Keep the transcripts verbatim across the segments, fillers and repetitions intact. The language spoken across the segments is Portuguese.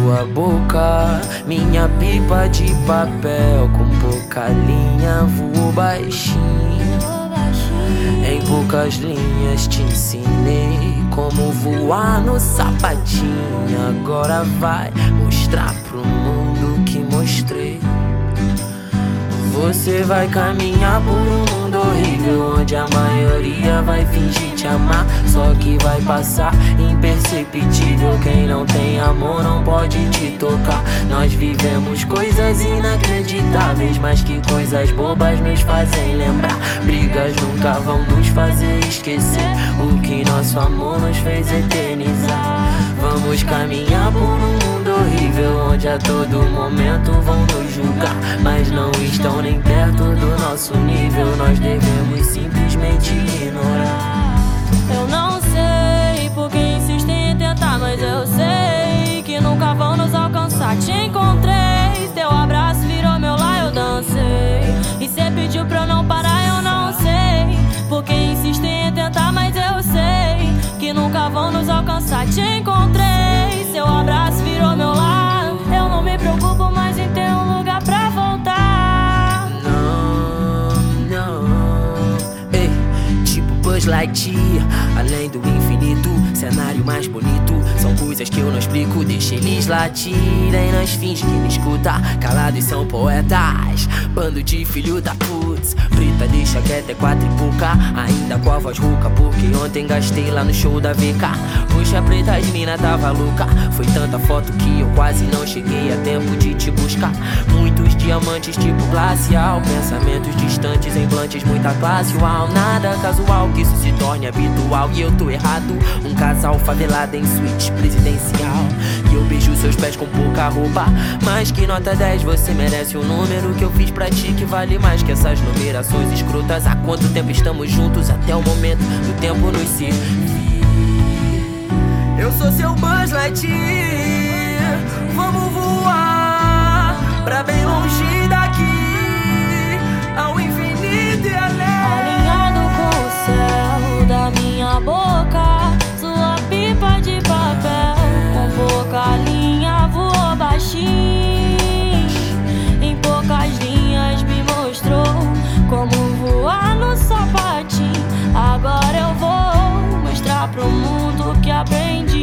sua boca, minha pipa de papel. Com pouca linha voou baixinho, em poucas linhas te ensinei como voar no sapatinho. Agora vai mostrar pro mundo que mostrei. Você vai caminhar por um mundo horrível, onde a maioria vai fingir te amar, só que vai passar imperceptível. Quem não tem amor não pode te tocar. Nós vivemos coisas inacreditáveis, mas que coisas bobas nos fazem lembrar. Brigas nunca vão nos fazer esquecer o que nosso amor nos fez eternizar. Vamos caminhar por um mundo horrível, onde a todo momento vão nos julgar, mas não estão nem perto do nosso nível. Nós devemos simplesmente ignorar. Eu não sei por que insistem em tentar, mas eu sei que nunca vão nos alcançar. Te encontrei, teu abraço virou meu lar, eu dancei. E cê pediu pra eu não parar, eu não sei por que insistem em tentar, mas eu sei que nunca vão nos alcançar. Te encontrei, seu abraço virou meu lar. Eu não me preocupo mais em ter um lugar pra voltar. Não, não. Ei, tipo Buzz Lightyear, além do infinito, cenário mais bonito. São coisas que eu não explico, deixa eles latirem. Nós finge que me escuta, calados são poetas. Bando de filho da putz, Preta deixa quieto é quatro e pouca, ainda com a voz rouca, porque ontem gastei lá no show da V K. Roxa preta as mina tava louca, foi tanta foto que eu quase não cheguei a tempo de te buscar. Muitos diamantes tipo glacial, pensamentos distantes, implantes, muita classe uau. Nada casual que isso se torne habitual, e eu tô errado. Um casal favelado em suíte presidencial, e eu beijo seus pés com pouca roupa. Mais que nota dez, você merece um número que eu fiz pra ti, que vale mais que essas numerações escrotas. Há quanto tempo estamos juntos, até o momento do tempo nos servir. Eu sou seu Buzz Lightyear, vamos voar pra bem longe daqui, ao infinito e além. Alinhado com o céu da minha boca, sua pipa de papel. Com pouca linha voou baixinho, em poucas linhas me mostrou como voar no sapatinho. Agora eu vou mostrar pro mundo que aprendi.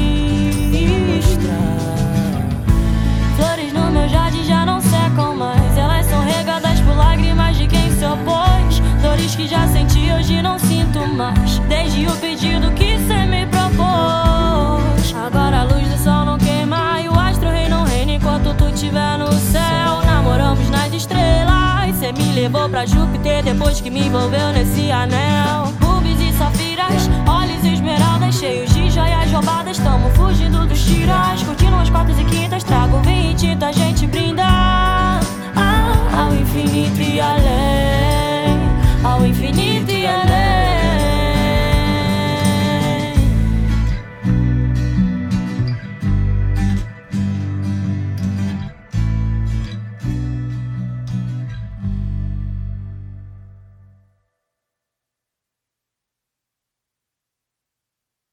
Flores no meu jardim já não secam mais, elas são regadas por lágrimas de quem se opôs. Dores que já senti hoje não sinto mais, desde o pedido que cê me propôs. Agora a luz do sol não queima e o astro rei não reina enquanto tu estiver no céu. Namoramos nas estrelas, cê me levou pra Júpiter depois que me envolveu nesse anel. Rubis e safiras, olhos e esmeraldas, cheios de joias roubadas. Tamo fugindo dos tiras, curtindo as quartas e quintas, trago vinho e tinta.